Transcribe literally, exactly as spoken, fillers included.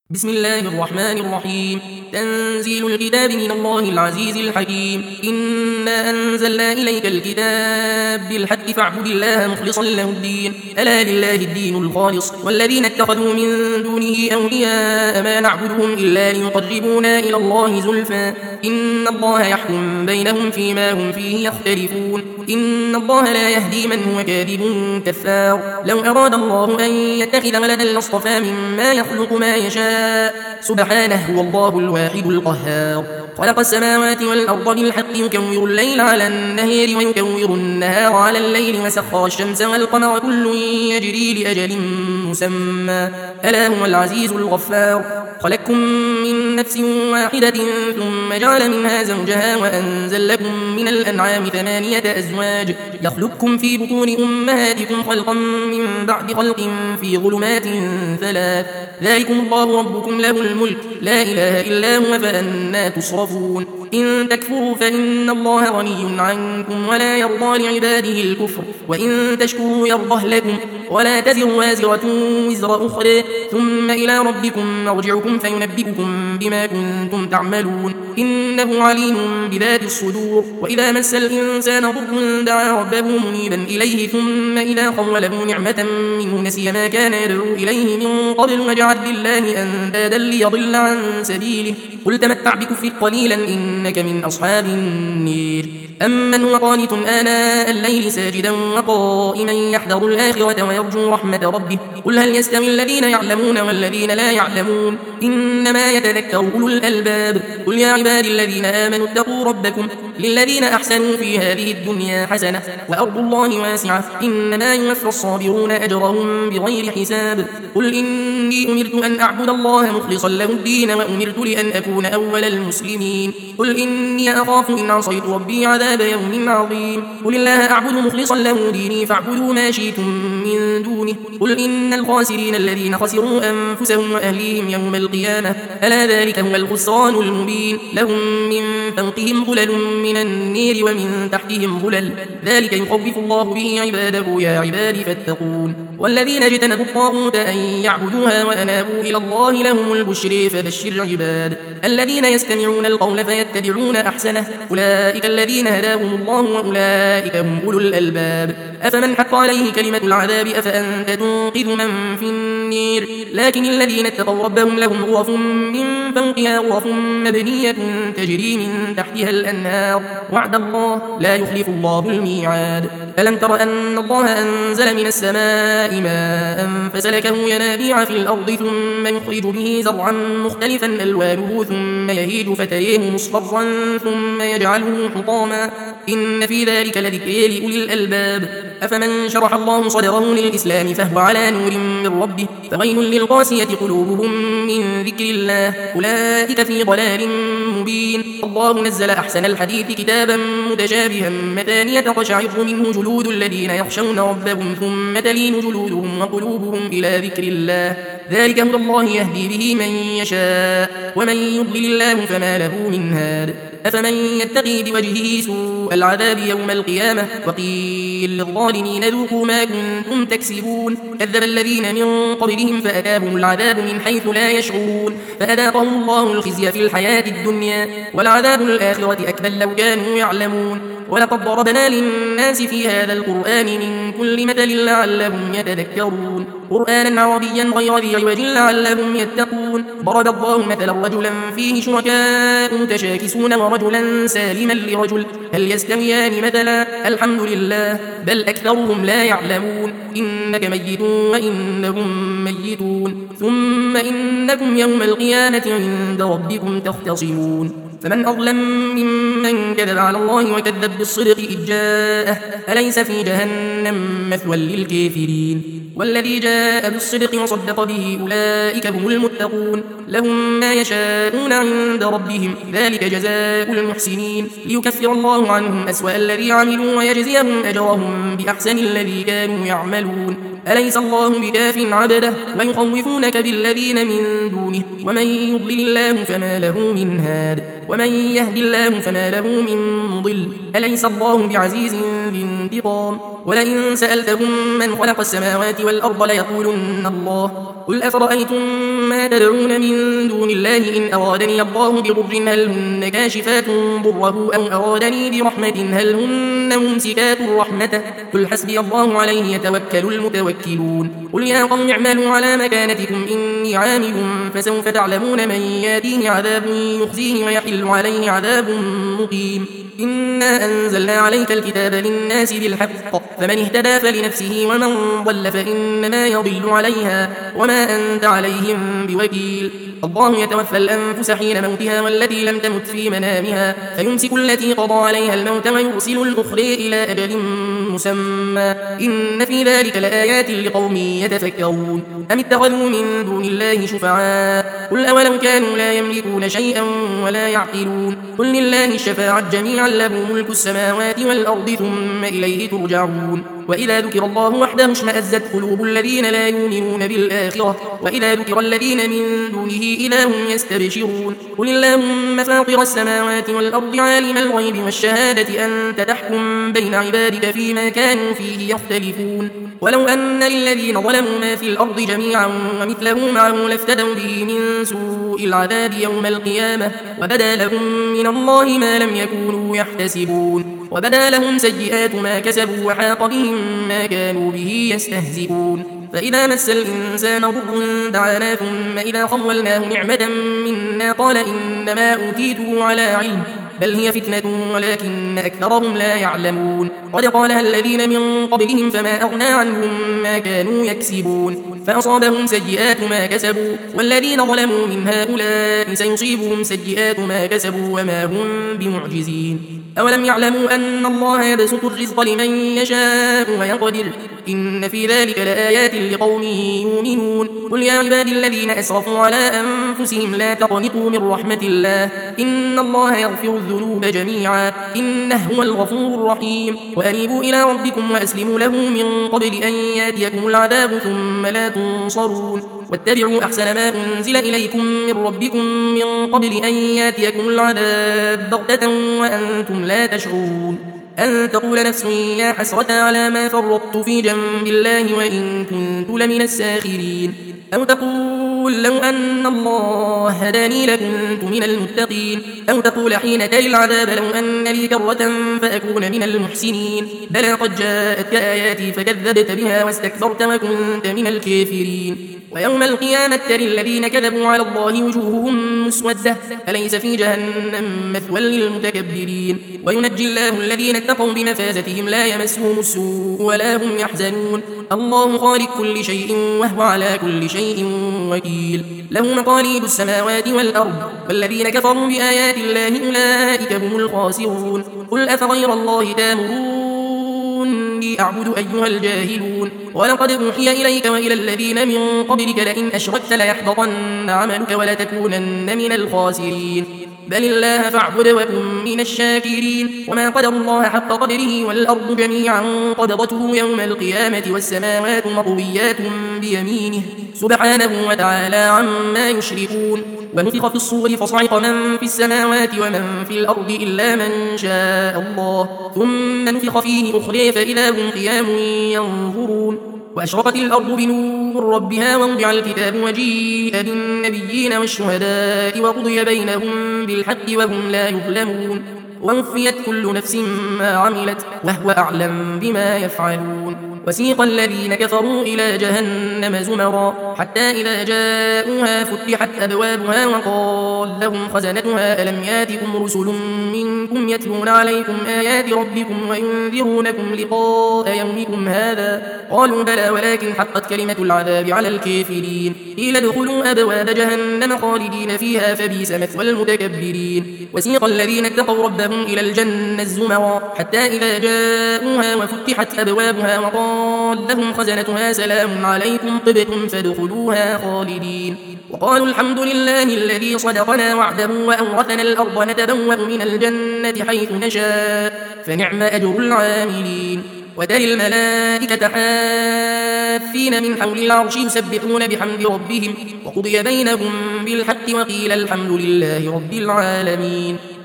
بسم الله الرحمن الرحيم. تنزيل الكتاب من الله العزيز الحكيم. إنا أنزلنا إليك الكتاب بالحق فاعبد الله مخلصا له الدين، ألا لله الدين الخالص، والذين اتخذوا من دونه أولياء ما نعبدهم إلا ليقربونا إلى الله زلفى إن الله يحكم بينهم فيما هم فيه يختلفون. إن الله لا يهدي من هو كاذب كفار. لو أراد الله أن يتخذ ولدا لاصطفى مما يخلق ما يشاء سبحانه، هو الله الواحد القهار. خلق السماوات والأرض بالحق يكور الليل على النهار ويكور النهار على الليل، وسخر الشمس والقمر كل يجري لأجل مسمى، ألا هو العزيز الغفار. خلقكم من نفس واحدة ثم جعل منها زوجها وأنزل لكم من الأنعام ثمانية أزواج يخلقكم في بطون أمهاتكم خلقا من بعد خلق في ظلمات ثلاث، ذلكم الله ربكم له الملك لا إله إلا هو فأنا تصرفون. إن تكفروا فإن الله غني عنكم ولا يرضى لعباده الكفر، وإن تشكروا يرضه لكم، ولا تزر وازرة وزر أخرى، ثم إلى ربكم مرجعكم فينبئكم بما كنتم تعملون، إنه عليم بذات الصدور. وإذا مس الإنسان ضر دعا ربه منيبا إليه، ثم إذا خوله نعمة منه نسي ما كان يدعو إليه من قبل وجعل لله أندادا ليضل عن سبيله، قل تمتع بكفرك قليلا إنك من أصحاب النير. أمن هو قانت آناء الليل ساجدا وقائما يحذر الآخرة ويرجو رحمة ربه، قل هل يستوي الذين يعلمون والذين لا يعلمون، إنما يتذكر أولو الألباب. قل يا عبادي الذين آمنوا اتقوا ربكم للذين أحسنوا في هذه الدنيا حسنة وأرض الله واسعة، إنما يوفى الصابرون أجرهم بغير حساب. قل إني أمرت أن أعبد الله مخلصا له الدين وأمرت لأن أكون أول المسلمين. قل إني أخاف إن عصيت ربي عذاب يوم عظيم. قل الله أعبد مخلصا له ديني فاعبدوا ما شئتم من دونه. قل إن الخاسرين الذين خسروا أنفسهم وأهليهم يوم القيامة، ألا ذلك هو الخسران المبين. لهم من فوقهم ظلل من النير ومن تحتهم ظلل، ذلك يخوف الله به عباده يا عبادي فاتقون. والذين اجتنبوا الطاغوت أن يعبدوها وأنابوا إلى الله لهم البشر فبشر عباد الذين يستمعون القول فيتبعون أحسنه، أولئك الذين هداهم الله وأولئك هم أولو الألباب. أفمن حق عليه كلمة العذاب أفأنت تنقذ من في النير، لكن الذين اتقوا ربهم لهم غرف من فوقها غرف مبنية تجري من تحتها الأنهار، وعد الله لا يخلف الله الميعاد. ألم تر أن الله أنزل من السماء ماء فسلكه ينابيع في الأرض ثم يخرج به زرعا مختلفا ألوانه ثم يهيج فتريه مصفرا ثم يجعله حطاما، إن في ذلك لذكر لأولي الألباب. أفمن شرح الله صدره للإسلام فهو على نور من ربه، فويل للقاسية قلوبهم من ذكر الله، أولئك في ضلال مبين. الله نزل أحسن الحديث كتابا متشابها مثانية تقشعر منه جلود الذين يخشون ربهم ثم تلين جلودهم وقلوبهم إلى ذكر الله، ذلك هدى الله يهدي به من يشاء، ومن يضلل الله فما له من هاد. أفمن يتقي بوجهه سوء العذاب يوم القيامة، وقيل للظالمين ذوقوا ما كنتم تكسبون، كذب الذين من قبلهم فأتاهم العذاب من حيث لا يشعرون، فأذاقهم الله الخزي في الحياة الدنيا والعذاب الآخرة أكبر لو كانوا يعلمون. ولقد ضربنا للناس في هذا القرآن من كل مثل لعلهم يتذكرون، قرآنا عربيا غير ذي عوج لعلهم يتقون. ضرب الله مثلا رجلا فيه شركاء متشاكسون ورجلا سالما لرجل، هل يستويان مثلا؟ الحمد لله بل أكثرهم لا يعلمون. إنك ميت وإنهم ميتون، ثم إنكم يوم القيامة عند ربكم تختصمون. فمن أظلم ممن كذب على الله وكذب بالصدق إذ جاءه، أليس في جهنم مثوى للكافرين؟ والذي جاء بالصدق وصدق به أولئك هم المتقون، لهم ما يشاءون عند ربهم ذلك جزاء المحسنين، ليكفر الله عنهم أسوأ الذي عملوا ويجزيهم أجرهم بأحسن الذي كانوا يعملون. أليس الله بكاف عبده ويخوفونك بالذين من دونه، ومن يضلل الله فما له من هاد ومن يهد الله فما له من مضل، أليس الله بعزيز ذي انتقام. ولئن سألتهم من خلق السماوات والأرض ليقولن الله، قل أفرأيتم ما تدعون من دون الله إن أرادني الله بضر هل هن كاشفات ضره أو أرادني برحمة هل هن ممسكات رحمته قل حسبي الله عليه يتوكل المتوكلون قل يا قوم اعملوا على مكانتكم إني عامل فسوف تعلمون من ياتيه عذاب يخزيه ويحل عليه عذاب مقيم إنا أنزلنا عليك الكتاب للناس بالحق فمن اهتدى فلنفسه ومن ضل فإنما يضل عليها وما أنت عليهم بوكيل الله يتوفى الأنفس حين موتها والتي لم تمت في منامها فيمسك التي قضى عليها الموت ويرسل الأخرى إلى أجل مسمى إن في ذلك لآيات لقوم يتفكرون أم اتخذوا من دون الله شفعاء قل أولو كانوا لا يملكون شيئا ولا يعقلون قل لله الشفاعة جميعا له ملك السماوات والأرض ثم إليه ترجعون وإذا ذكر الله وحده اشمأزت قلوب الذين لا يؤمنون بالآخرة وإذا ذكر الذين من دونه إذا هم يستبشرون قل اللهم فاطر السماوات والأرض عالم الغيب والشهادة أنت تحكم بين عبادك فيما كانوا فيه يختلفون ولو أن للذين ظلموا ما في الأرض جميعا ومثله معه لافتدوا به من سوء العذاب يوم القيامة وبدا لهم من الله ما لم يكونوا يحتسبون وبدا لهم سيئات ما كسبوا وحاق بهم ما كانوا به يستهزئون فإذا مس الإنسان ضر دعانا ثم إذا خولناه نعمة منا قال إنما أوتيته على علم بل هي فتنة ولكن أكثرهم لا يعلمون قد قالها الذين من قبلهم فما أغنى عنهم ما كانوا يكسبون فأصابهم سيئات ما كسبوا والذين ظلموا من هؤلاء سيصيبهم سيئات ما كسبوا وما هم بمعجزين أولم يعلموا أن الله يبسط الرزق لمن يشاء ويقدر إن في ذلك لآيات لقوم يؤمنون قل يا عبادي الذين أسرفوا على أنفسهم لا تقنطوا من رحمة الله إن الله يغفر الذنوب جميعا إنه هو الغفور الرحيم وأنيبوا إلى ربكم وأسلموا له من قبل أن ياتيكم العذاب ثم لا تنصرون واتبعوا أحسن ما أنزل إليكم من ربكم من قبل أن ياتيكم العذاب بغتة وأنتم لا تشعرون أن تقول نفس يا حسرة على ما فرطت في جنب الله وإن كنت لمن الساخرين أو تقول لو أن الله هداني لكنت من المتقين أو تقول حين تلي العذاب لو أن لي كرة فأكون من المحسنين بلى قد جاءتك آياتي فكذبت بها واستكبرت وكنت من الكافرين ويوم القيامة ترى الذين كذبوا على الله وجوههم مسودة أليس في جهنم مثوى للمتكبرين وينجي الله الذين اتقوا بمفازتهم لا يمسهم السوء ولا هم يحزنون الله خالق كل شيء وهو على كل شيء وكيل له مقاليد السماوات والأرض والذين كفروا بآيات الله أولئك هم الخاسرون قل أفغير الله تامروني أعبد أيها الجاهلون ولقد أوحي إليك وإلى الذين من قبلك لئن أشركت ليحبطن عملك ولتكونن من الخاسرين بل الله فاعبد وكن من الشاكرين وما قدر الله حق قدره والأرض جميعا قبضته يوم القيامة والسماوات مطويات بيمينه سبحانه وتعالى عما يشركون ونفخ في الصور فصعق من في السماوات ومن في الأرض إلا من شاء الله ثم نفخ فيه أخرى فإذا هم قيام ينظرون وأشرقت الأرض بنور ربها ووضع الكتاب وجيء بالنبيين والشهداء وقضي بينهم بالحق وهم لا يظلمون ووفيت كل نفس ما عملت وهو أعلم بما يفعلون وسيق الذين كفروا إلى جهنم زمرا حتى إذا جاءوها فتحت أبوابها وقال لهم خزنتها ألم ياتكم رسل منكم يتلون عليكم آيات ربكم وينذرونكم لقاء يومكم هذا قالوا بلى ولكن حقت كلمة العذاب على الكافرين قيل ادخلوا أبواب جهنم خالدين فيها فبئس مثوى المتكبرين وسيق الذين اتقوا ربهم إلى الجنة زمرا حتى إذا جاءوها وفتحت أبوابها وقال لهم خزنتها سلام عليكم طبتم فادخلوها خالدين وقالوا الحمد لله الذي صدقنا وعده وأورثنا الأرض نتبوأ من الجنة حيث نشاء فنعم أجر العاملين وترى الملائكة حافين من حول العرش يسبحون بحمد ربهم وقضي بينهم بالحق وقيل الحمد لله رب العالمين.